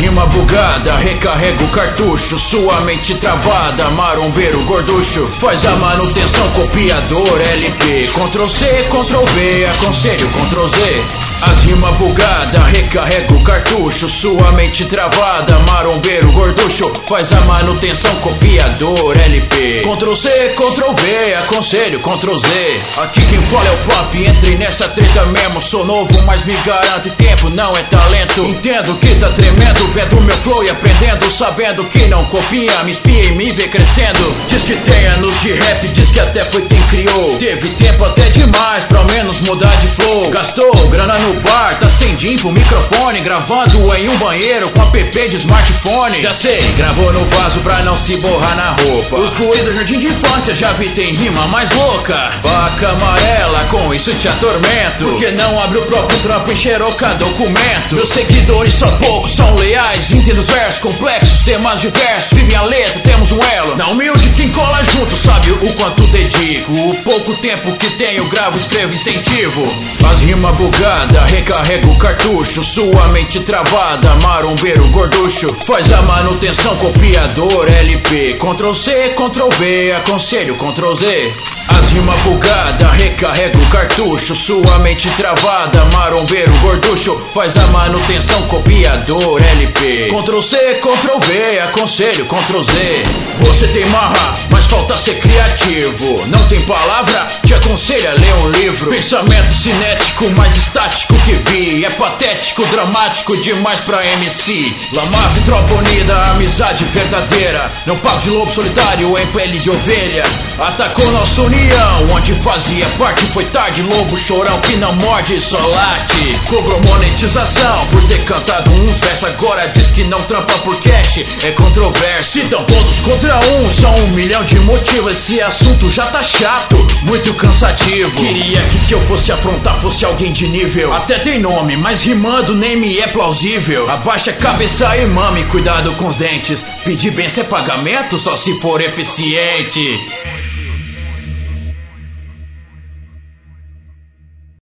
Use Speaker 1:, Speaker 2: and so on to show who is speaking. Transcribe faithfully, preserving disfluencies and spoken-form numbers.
Speaker 1: rima bugada, recarrega o cartucho, sua mente travada, marombeiro gorducho, faz a manutenção, copiador L P, Ctrl C, Ctrl V, aconselho Ctrl Z. As rimas bugada, recarrega o cartucho, sua mente travada, marombeiro gorducho, faz a manutenção, copiador L P, Ctrl C, Ctrl V, aconselho Ctrl Z. Aqui quem fala é o Papi, entrei nessa treta mesmo, sou novo mas me garanto e tempo não é talento. Entendo que tá tremendo, vendo meu flow e aprendendo, sabendo que não copia, me espia e me vê crescendo. Diz que tem anos de rap, diz que até foi quem criou, teve tempo até demais pra ao menos mudar de flow. Gastou grana no bar, tá sem D I M pro microfone, gravando em um banheiro com app de smartphone. Já sei, gravou no vaso pra não se borrar na roupa. Os ruídos do jardim de infância já vi, tem rima mais louca. Vaca amarela, com isso te atormento, porque não abre o próprio trampo e xeroca documento. Meus seguidores são poucos, são leais, entendo os versos complexos, temas diversos, vivem a letra, temos um elo. Na humilde quem cola junto sabe o quanto dedico, o pouco tempo que tenho gravo, escrevo, incentivo. As rimas bugada, recarrega o cartucho, sua mente travada, marombeiro gorducho, faz a manutenção, copiador L P, Ctrl C, Ctrl V, aconselho Ctrl Z. As rimas bugada, recarrega o cartucho, sua mente travada, marombeiro gorducho, faz a manutenção, copiador L P, Ctrl C, Ctrl V, aconselho Ctrl Z. Você tem marra, mas falta ser criativo, não tem palavra, te aconselho a ler um livro. Pensamento cinético, mais estático que vi, é patético, dramático demais pra M C. Lamave, tropa unida, amizade verdadeira, não pago de lobo solitário em pele de ovelha. Atacou nossa união, onde fazia parte, foi tarde, lobo chorão que não morde, só late. Cobrou monetização por ter cantado uns versos, agora diz que não trampa por cash, é controverso. Então todos contra um, são um milhão de motivos, esse assunto já tá chato, muito cansativo. Queria que se eu fosse afrontar fosse alguém de nível, até tem nome, mas rimando nem me é plausível. Abaixa a cabeça e mame, cuidado com os dentes, pedir bem sem pagamento só se for eficiente.